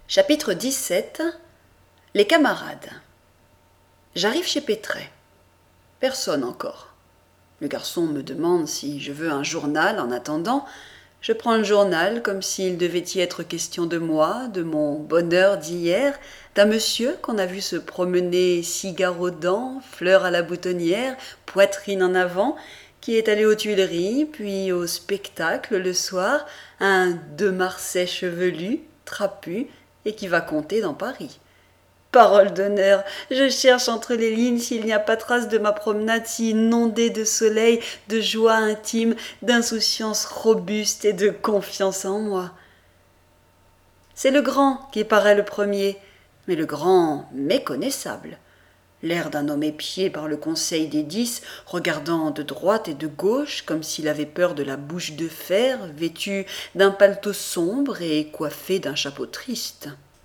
Chapitre 17. Les camarades. J'arrive chez Pétret. Personne encore. Le garçon me demande si je veux un journal en attendant. Je prends le journal comme s'il devait y être question de moi, de mon bonheur d'hier, d'un monsieur qu'on a vu se promener cigare aux dents, fleurs à la boutonnière, poitrine en avant, qui est allé aux Tuileries, puis au spectacle le soir, un de Marsay chevelu, trapu, et qui va compter dans Paris. Parole d'honneur, je cherche entre les lignes s'il n'y a pas trace de ma promenade si inondée de soleil, de joie intime, d'insouciance robuste et de confiance en moi. C'est le grand qui paraît le premier, mais le grand méconnaissable. L'air d'un homme épié par le conseil des 10, regardant de droite et de gauche comme s'il avait peur de la bouche de fer, vêtu d'un paletot sombre et coiffé d'un chapeau triste.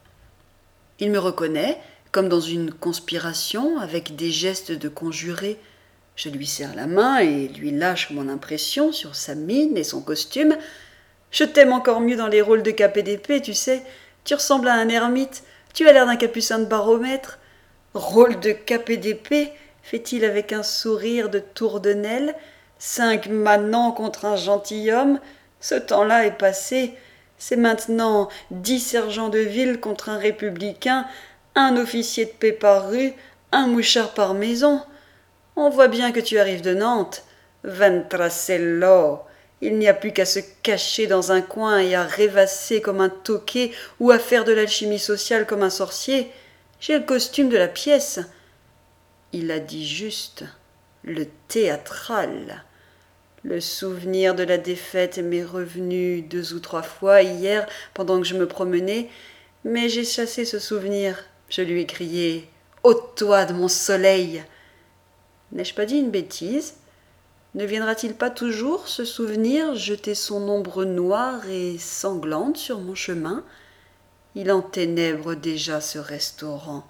Il me reconnaît, comme dans une conspiration, avec des gestes de conjuré. Je lui serre la main et lui lâche mon impression sur sa mine et son costume. Je t'aime encore mieux dans les rôles de cap et d'épée, tu sais. Tu ressembles à un ermite, tu as l'air d'un capucin de baromètre. Rôle de cap et d'épée, fait-il avec un sourire de tourdenelle. 5 manants contre un gentilhomme. Ce temps-là est passé. C'est maintenant 10 sergents de ville contre un républicain, un officier de paix par rue, un mouchard par maison. On voit bien que tu arrives de Nantes. Ventracello. Il n'y a plus qu'à se cacher dans un coin et à rêvasser comme un toqué ou à faire de l'alchimie sociale comme un sorcier. J'ai le costume de la pièce. Il a dit juste, le théâtral. Le souvenir de la défaite m'est revenu 2 ou 3 fois hier pendant que je me promenais, mais j'ai chassé ce souvenir. Je lui ai crié « Ôte-toi de mon soleil !» N'ai-je pas dit une bêtise ? Ne viendra-t-il pas toujours, ce souvenir, jeter son ombre noire et sanglante sur mon chemin ? Il enténèbre déjà ce restaurant.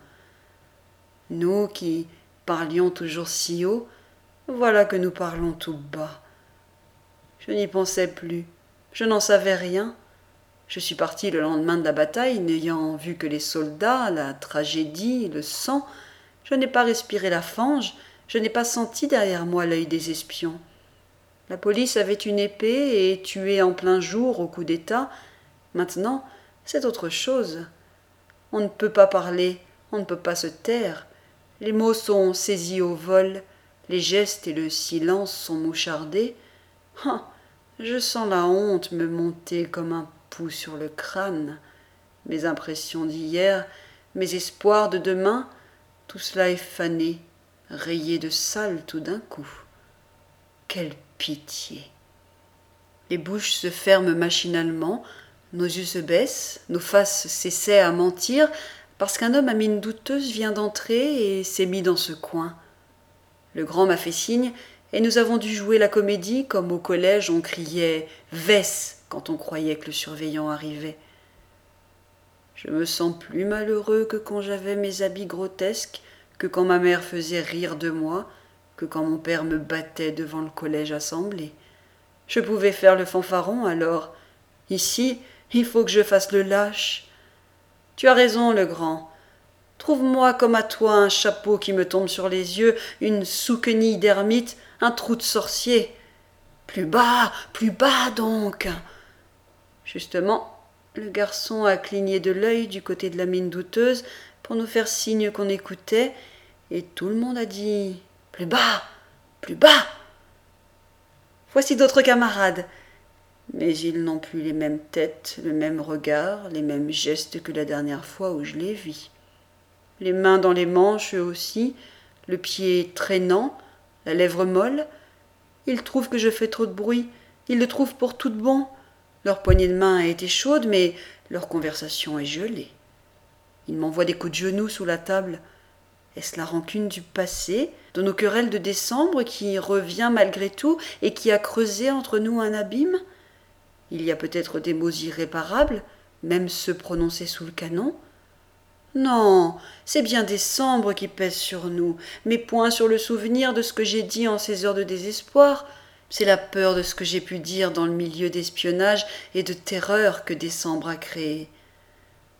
Nous qui parlions toujours si haut, voilà que nous parlons tout bas. Je n'y pensais plus, je n'en savais rien. Je suis parti le lendemain de la bataille, n'ayant vu que les soldats, la tragédie, le sang. Je n'ai pas respiré la fange, je n'ai pas senti derrière moi l'œil des espions. La police avait une épée et tuait en plein jour au coup d'État. Maintenant, c'est autre chose. On ne peut pas parler, on ne peut pas se taire. Les mots sont saisis au vol, les gestes et le silence sont mouchardés. Ah, je sens la honte me monter comme un pouls sur le crâne. Mes impressions d'hier, mes espoirs de demain, tout cela est fané, rayé de sale tout d'un coup. Quelle pitié! Les bouches se ferment machinalement, nos yeux se baissent, nos faces s'essaient à mentir, parce qu'un homme à mine douteuse vient d'entrer et s'est mis dans ce coin. Le grand m'a fait signe, et nous avons dû jouer la comédie comme au collège on criait « Vesse » quand on croyait que le surveillant arrivait. Je me sens plus malheureux que quand j'avais mes habits grotesques, que quand ma mère faisait rire de moi, que quand mon père me battait devant le collège assemblé. Je pouvais faire le fanfaron alors. Ici, il faut que je fasse le lâche. Tu as raison, le grand. Trouve-moi comme à toi un chapeau qui me tombe sur les yeux, une souquenille d'ermite, un trou de sorcier. Plus bas donc. Justement, le garçon a cligné de l'œil du côté de la mine douteuse pour nous faire signe qu'on écoutait, et tout le monde a dit plus bas. Voici d'autres camarades. Mais ils n'ont plus les mêmes têtes, le même regard, les mêmes gestes que la dernière fois où je les vis. Les mains dans les manches, eux aussi, le pied traînant, la lèvre molle. Ils trouvent que je fais trop de bruit, ils le trouvent pour tout de bon. Leur poignée de main a été chaude, mais leur conversation est gelée. Ils m'envoient des coups de genoux sous la table. Est-ce la rancune du passé, de nos querelles de décembre, qui revient malgré tout et qui a creusé entre nous un abîme ? Il y a peut-être des mots irréparables, même ceux prononcés sous le canon. Non, c'est bien décembre qui pèse sur nous, mais point sur le souvenir de ce que j'ai dit en ces heures de désespoir. C'est la peur de ce que j'ai pu dire dans le milieu d'espionnage et de terreur que décembre a créé.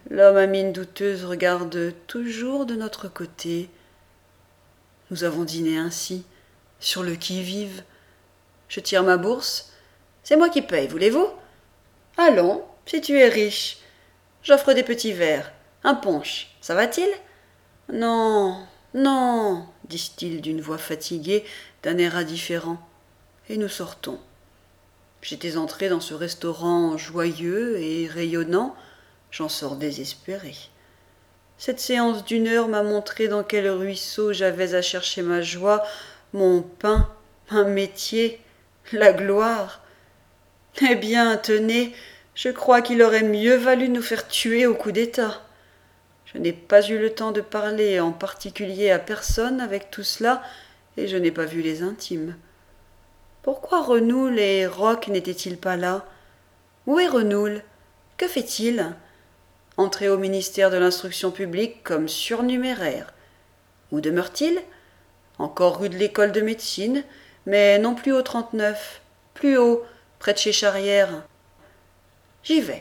L'homme à mine douteuse regarde toujours de notre côté. Nous avons dîné ainsi, sur le qui-vive. Je tire ma bourse. C'est moi qui paye, voulez-vous? Allons, si tu es riche. J'offre des petits verres. Un punch, ça va-t-il? Non, non, disent-ils d'une voix fatiguée, d'un air indifférent. Et nous sortons. J'étais entré dans ce restaurant joyeux et rayonnant. J'en sors désespéré. Cette séance d'1 heure m'a montré dans quel ruisseau j'avais à chercher ma joie, mon pain, un métier, la gloire. Eh bien, tenez, je crois qu'il aurait mieux valu nous faire tuer au coup d'État. Je n'ai pas eu le temps de parler en particulier à personne avec tout cela, et je n'ai pas vu les intimes. Pourquoi Renoul et Roch n'étaient-ils pas là? Où est Renoul? Que fait-il? Entré au ministère de l'Instruction publique comme surnuméraire. Où demeure-t-il? Encore rue de l'École de médecine, mais non plus au 39, plus haut, près de chez Charrière. J'y vais.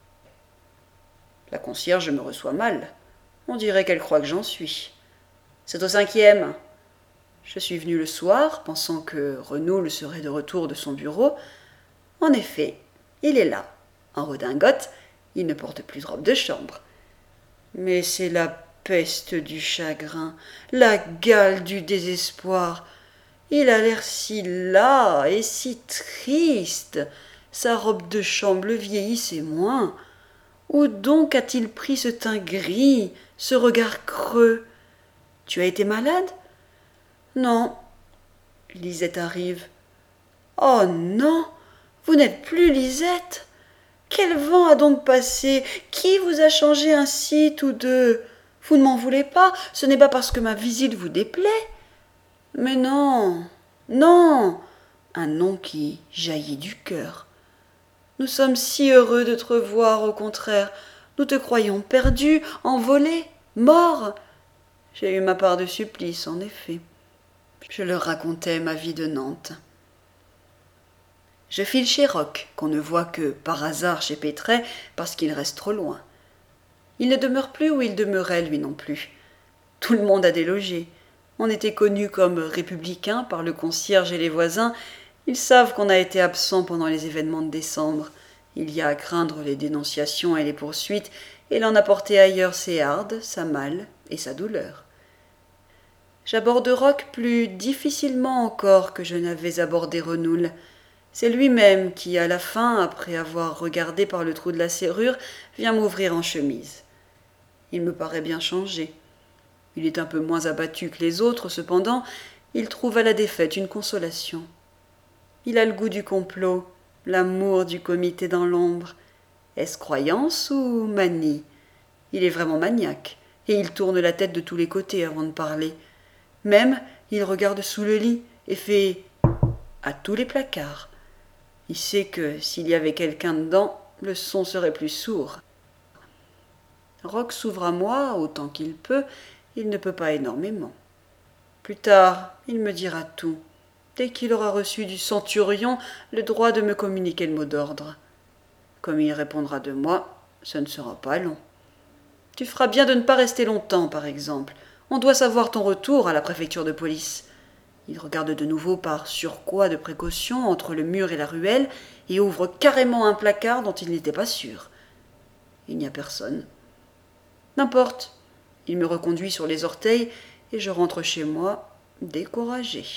La concierge me reçoit mal. On dirait qu'elle croit que j'en suis. C'est au 5e. Je suis venu le soir, pensant que Renoul serait de retour de son bureau. En effet, il est là, en redingote. Il ne porte plus de robe de chambre. Mais c'est la peste du chagrin, la gale du désespoir. Il a l'air si las et si triste. Sa robe de chambre le vieillissait moins. Où donc a-t-il pris ce teint gris, ce regard creux? Tu as été malade? Non. Lisette arrive. Oh non, vous n'êtes plus Lisette. Quel vent a donc passé? Qui vous a changé ainsi, tous deux? Vous ne m'en voulez pas? Ce n'est pas parce que ma visite vous déplaît? Mais non, non, un nom qui jaillit du cœur. Nous sommes si heureux de te revoir, au contraire. Nous te croyions perdu, envolé, mort. J'ai eu ma part de supplice, en effet. Je leur racontais ma vie de Nantes. Je file chez Roch, qu'on ne voit que par hasard chez Pétret, parce qu'il reste trop loin. Il ne demeure plus où il demeurait, lui non plus. Tout le monde a délogé. On était connus comme républicains par le concierge et les voisins. Ils savent qu'on a été absent pendant les événements de décembre. Il y a à craindre les dénonciations et les poursuites, et l'on a porté ailleurs ses hardes, sa malle et sa douleur. J'aborde Roch plus difficilement encore que je n'avais abordé Renoul. C'est lui-même qui, à la fin, après avoir regardé par le trou de la serrure, vient m'ouvrir en chemise. Il me paraît bien changé. Il est un peu moins abattu que les autres, cependant, il trouve à la défaite une consolation. Il a le goût du complot, l'amour du comité dans l'ombre. Est-ce croyance ou manie? Il est vraiment maniaque, et il tourne la tête de tous les côtés avant de parler. Même, il regarde sous le lit et fait à tous les placards. Il sait que s'il y avait quelqu'un dedans, le son serait plus sourd. Roch s'ouvre à moi autant qu'il peut, il ne peut pas énormément. Plus tard, il me dira tout, dès qu'il aura reçu du centurion le droit de me communiquer le mot d'ordre. Comme il répondra de moi, ce ne sera pas long. Tu feras bien de ne pas rester longtemps, par exemple. On doit savoir ton retour à la préfecture de police. Il regarde de nouveau par surcroît de précaution entre le mur et la ruelle et ouvre carrément un placard dont il n'était pas sûr. Il n'y a personne. N'importe. Il me reconduit sur les orteils et je rentre chez moi, découragé.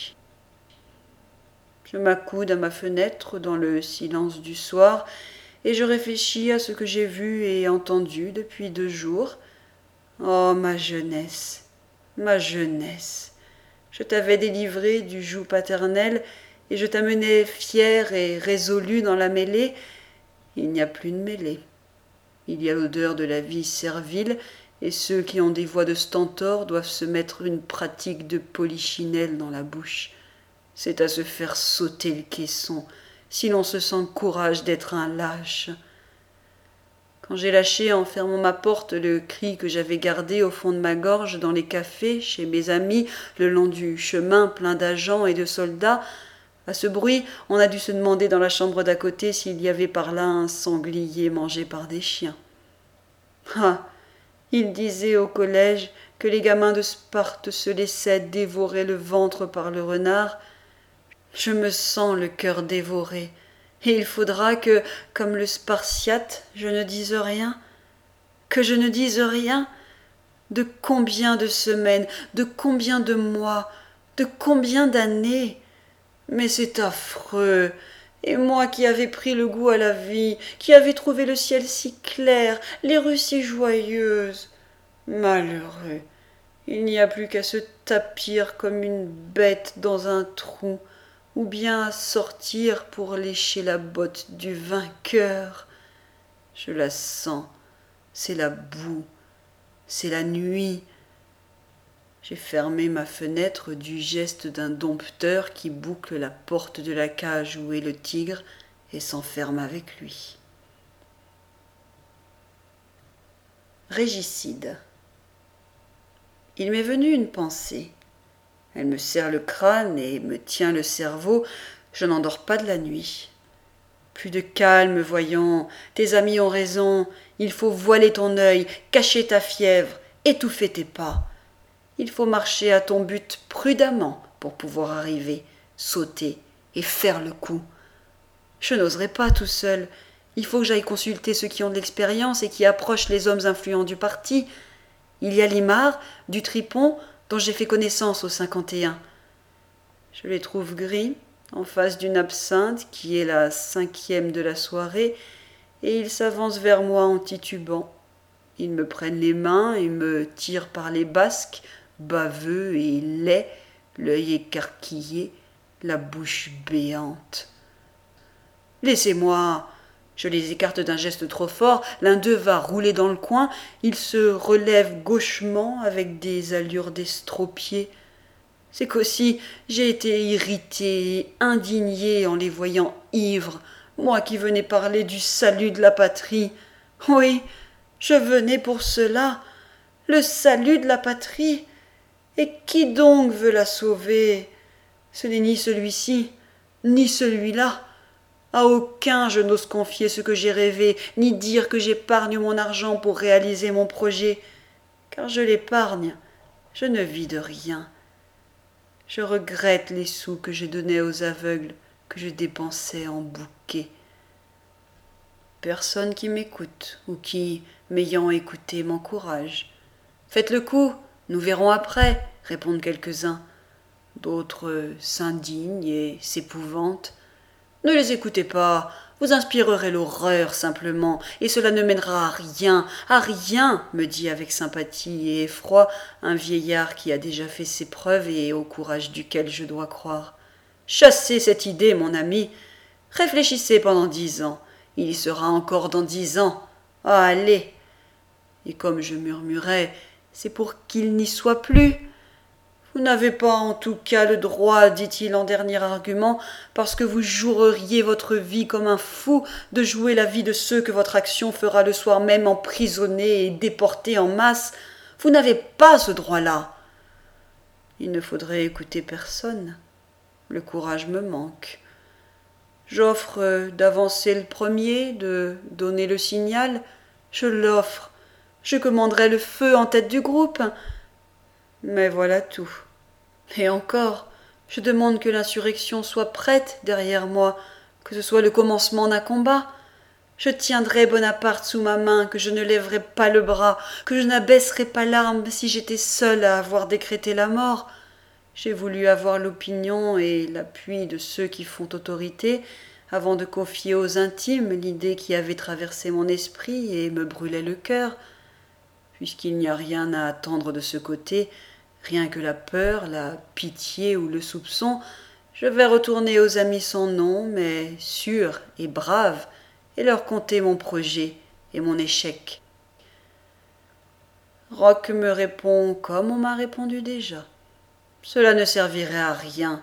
Je m'accoude à ma fenêtre dans le silence du soir et je réfléchis à ce que j'ai vu et entendu depuis 2 jours. Oh, ma jeunesse, ma jeunesse! Je t'avais délivré du joug paternel et je t'amenais fier et résolu dans la mêlée. Il n'y a plus de mêlée. Il y a l'odeur de la vie servile et ceux qui ont des voix de stentor doivent se mettre une pratique de polichinelle dans la bouche. C'est à se faire sauter le caisson si l'on se sent courage d'être un lâche. Quand j'ai lâché en fermant ma porte le cri que j'avais gardé au fond de ma gorge dans les cafés, chez mes amis, le long du chemin plein d'agents et de soldats, à ce bruit, on a dû se demander dans la chambre d'à côté s'il y avait par là un sanglier mangé par des chiens. Ah, il disait au collège que les gamins de Sparte se laissaient dévorer le ventre par le renard. Je me sens le cœur dévoré, et il faudra que, comme le Spartiate, je ne dise rien, que je ne dise rien. De combien de semaines, de combien de mois, de combien d'années? Mais c'est affreux. Et moi qui avais pris le goût à la vie, qui avais trouvé le ciel si clair, les rues si joyeuses. Malheureux. Il n'y a plus qu'à se tapir comme une bête dans un trou, ou bien à sortir pour lécher la botte du vainqueur. Je la sens, c'est la boue, c'est la nuit. J'ai fermé ma fenêtre du geste d'un dompteur qui boucle la porte de la cage où est le tigre et s'enferme avec lui. Régicide. Il m'est venu une pensée. Elle me serre le crâne et me tient le cerveau. Je n'endors pas de la nuit. Plus de calme, voyons. Tes amis ont raison. Il faut voiler ton œil, cacher ta fièvre, étouffer tes pas. Il faut marcher à ton but prudemment pour pouvoir arriver, sauter et faire le coup. Je n'oserai pas tout seul. Il faut que j'aille consulter ceux qui ont de l'expérience et qui approchent les hommes influents du parti. Il y a Limard, du Tripon, dont j'ai fait connaissance au 51. Je les trouve gris, en face d'une absinthe qui est la 5e de la soirée, et ils s'avancent vers moi en titubant. Ils me prennent les mains et me tirent par les basques, baveux et laids, l'œil écarquillé, la bouche béante. Laissez-moi. Je les écarte d'un geste trop fort, l'un d'eux va rouler dans le coin, il se relève gauchement avec des allures d'estropié. C'est qu'aussi j'ai été irrité et indigné en les voyant ivres, moi qui venais parler du salut de la patrie. Oui, je venais pour cela, le salut de la patrie. Et qui donc veut la sauver? Ce n'est ni celui-ci, ni celui-là. À aucun je n'ose confier ce que j'ai rêvé, ni dire que j'épargne mon argent pour réaliser mon projet. Car je l'épargne, je ne vis de rien. Je regrette les sous que je donnais aux aveugles, que je dépensais en bouquets. Personne qui m'écoute, ou qui, m'ayant écouté, m'encourage. Faites le coup, nous verrons après, répondent quelques-uns. D'autres s'indignent et s'épouvantent. Ne les écoutez pas, vous inspirerez l'horreur simplement, et cela ne mènera à rien, me dit avec sympathie et effroi un vieillard qui a déjà fait ses preuves et au courage duquel je dois croire. Chassez cette idée, mon ami. Réfléchissez pendant 10 ans. Il y sera encore dans 10 ans. Ah, allez. Et comme je murmurais, c'est pour qu'il n'y soit plus. Vous n'avez pas en tout cas le droit, dit-il en dernier argument, parce que vous joueriez votre vie comme un fou, de jouer la vie de ceux que votre action fera le soir même emprisonner et déporter en masse. Vous n'avez pas ce droit-là. Il ne faudrait écouter personne. Le courage me manque. J'offre d'avancer le premier, de donner le signal. Je l'offre. Je commanderai le feu en tête du groupe. Mais voilà tout. Et encore, je demande que l'insurrection soit prête derrière moi, que ce soit le commencement d'un combat. Je tiendrai Bonaparte sous ma main, que je ne lèverai pas le bras, que je n'abaisserai pas l'arme si j'étais seul à avoir décrété la mort. J'ai voulu avoir l'opinion et l'appui de ceux qui font autorité, avant de confier aux intimes l'idée qui avait traversé mon esprit et me brûlait le cœur. Puisqu'il n'y a rien à attendre de ce côté, rien que la peur, la pitié ou le soupçon, je vais retourner aux amis sans nom, mais sûrs et braves, et leur conter mon projet et mon échec. Roch me répond comme on m'a répondu déjà. Cela ne servirait à rien,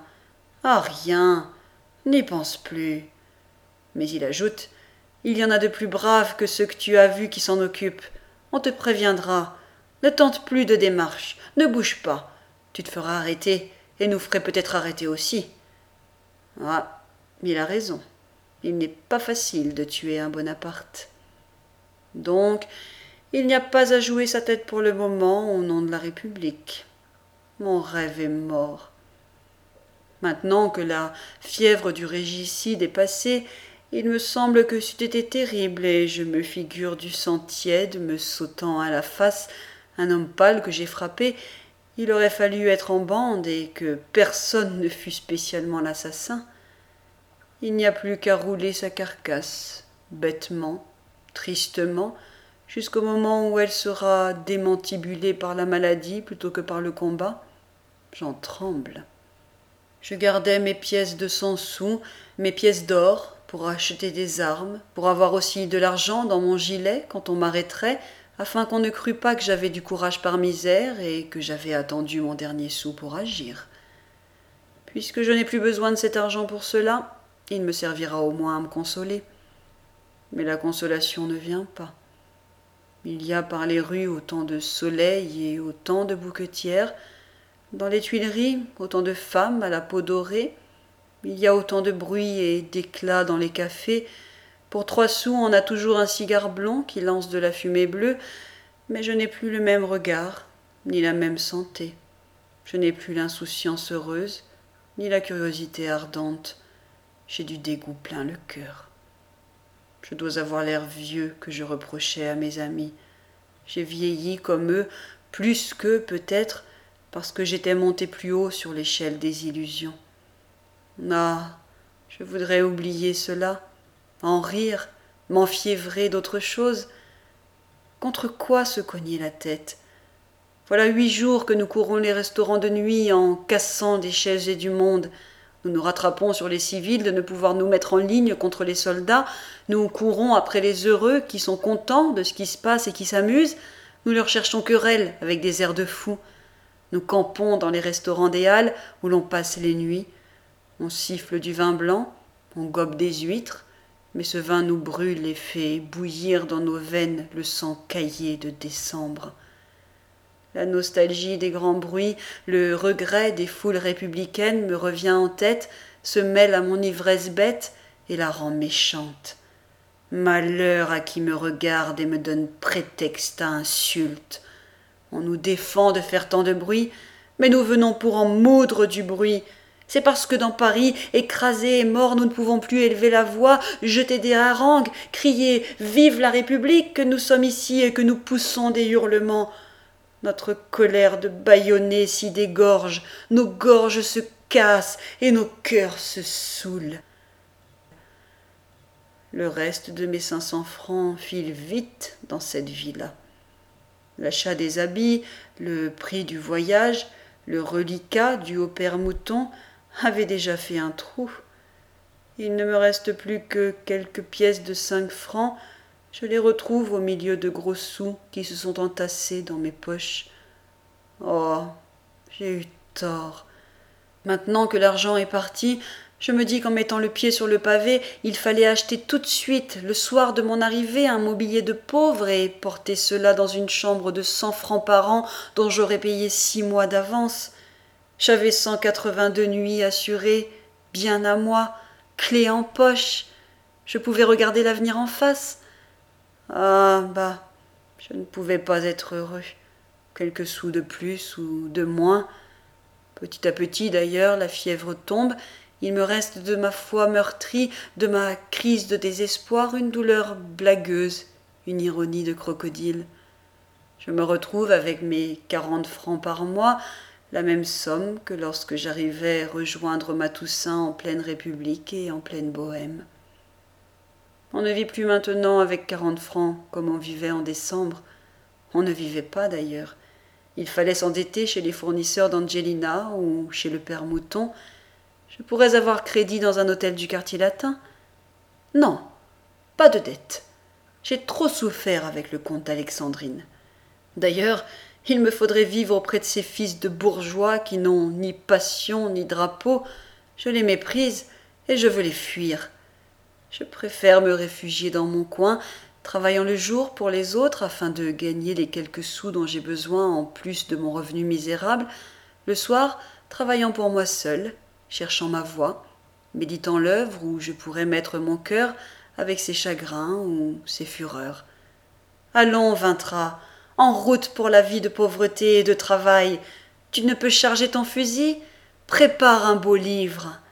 n'y pense plus. Mais il ajoute, il y en a de plus braves que ceux que tu as vus qui s'en occupent. On te préviendra. Ne tente plus de démarche, ne bouge pas. Tu te feras arrêter, et nous ferait peut-être arrêter aussi. Ah, il a raison. Il n'est pas facile de tuer un Bonaparte. Donc, Il n'y a pas à jouer sa tête pour le moment au nom de la République. Mon rêve est mort. Maintenant que la fièvre du régicide est passée, il me semble que c'eût été terrible, et je me figure du sang tiède me sautant à la face, un homme pâle que j'ai frappé. Il aurait fallu être en bande, et que personne ne fût spécialement l'assassin. Il n'y a plus qu'à rouler sa carcasse, bêtement, tristement, jusqu'au moment où elle sera démantibulée par la maladie plutôt que par le combat. J'en tremble. Je gardais mes pièces de 100 sous, mes pièces d'or, pour acheter des armes, pour avoir aussi de l'argent dans mon gilet quand on m'arrêterait, afin qu'on ne crût pas que j'avais du courage par misère et que j'avais attendu mon dernier sou pour agir. Puisque je n'ai plus besoin de cet argent pour cela, il me servira au moins à me consoler. Mais la consolation ne vient pas. Il y a par les rues autant de soleil et autant de bouquetières, dans les Tuileries autant de femmes à la peau dorée, il y a autant de bruit et d'éclat dans les cafés. Pour 3 sous, on a toujours un cigare blond qui lance de la fumée bleue, mais je n'ai plus le même regard, ni la même santé. Je n'ai plus l'insouciance heureuse, ni la curiosité ardente. J'ai du dégoût plein le cœur. Je dois avoir l'air vieux que je reprochais à mes amis. J'ai vieilli comme eux, plus qu'eux peut-être, parce que j'étais monté plus haut sur l'échelle des illusions. Ah, je voudrais oublier cela, en rire, m'enfiévrer d'autre chose. Contre quoi se cogner la tête? Voilà 8 jours que nous courons les restaurants de nuit en cassant des chaises et du monde. Nous nous rattrapons sur les civils de ne pouvoir nous mettre en ligne contre les soldats. Nous courons après les heureux qui sont contents de ce qui se passe et qui s'amusent. Nous leur cherchons querelle avec des airs de fous. Nous campons dans les restaurants des halles où l'on passe les nuits. On siffle du vin blanc, on gobe des huîtres, mais ce vin nous brûle et fait bouillir dans nos veines le sang caillé de décembre. La nostalgie des grands bruits, le regret des foules républicaines me revient en tête, se mêle à mon ivresse bête et la rend méchante. Malheur à qui me regarde et me donne prétexte à insulte. On nous défend de faire tant de bruit, mais nous venons pour en moudre du bruit. C'est parce que dans Paris, écrasés et morts, nous ne pouvons plus élever la voix, jeter des harangues, crier « Vive la République !» que nous sommes ici et que nous poussons des hurlements. Notre colère de bâillonner s'y dégorge, nos gorges se cassent et nos cœurs se saoulent. Le reste de mes 500 francs file vite dans cette vie-là. L'achat des habits, le prix du voyage, le reliquat dû au père Mouton avait déjà fait un trou. Il ne me reste plus que quelques pièces de 5 francs. Je les retrouve au milieu de gros sous qui se sont entassés dans mes poches. Oh, j'ai eu tort. Maintenant que l'argent est parti, je me dis qu'en mettant le pied sur le pavé, il fallait acheter tout de suite, le soir de mon arrivée, un mobilier de pauvre et porter cela dans une chambre de 100 francs par an dont j'aurais payé 6 mois d'avance. J'avais 182 nuits assurées, bien à moi, clé en poche. Je pouvais regarder l'avenir en face. Ah, bah, je ne pouvais pas être heureux. Quelques sous de plus ou de moins. Petit à petit, d'ailleurs, la fièvre tombe. Il me reste de ma foi meurtrie, de ma crise de désespoir, une douleur blagueuse, une ironie de crocodile. Je me retrouve avec mes 40 francs par mois, la même somme que lorsque j'arrivais rejoindre ma Toussaint en pleine République et en pleine Bohême. On ne vit plus maintenant avec 40 francs comme on vivait en décembre. On ne vivait pas d'ailleurs. Il fallait s'endetter chez les fournisseurs d'Angelina ou chez le père Mouton. Je pourrais avoir crédit dans un hôtel du quartier latin. Non, pas de dette. J'ai trop souffert avec le comte d'Alexandrine. D'ailleurs, il me faudrait vivre auprès de ces fils de bourgeois qui n'ont ni passion ni drapeau. Je les méprise et je veux les fuir. Je préfère me réfugier dans mon coin, travaillant le jour pour les autres afin de gagner les quelques sous dont j'ai besoin en plus de mon revenu misérable, le soir travaillant pour moi seul, cherchant ma voie, méditant l'œuvre où je pourrais mettre mon cœur avec ses chagrins ou ses fureurs. Allons, Vintra, en route pour la vie de pauvreté et de travail. Tu ne peux charger ton fusil? Prépare un beau livre.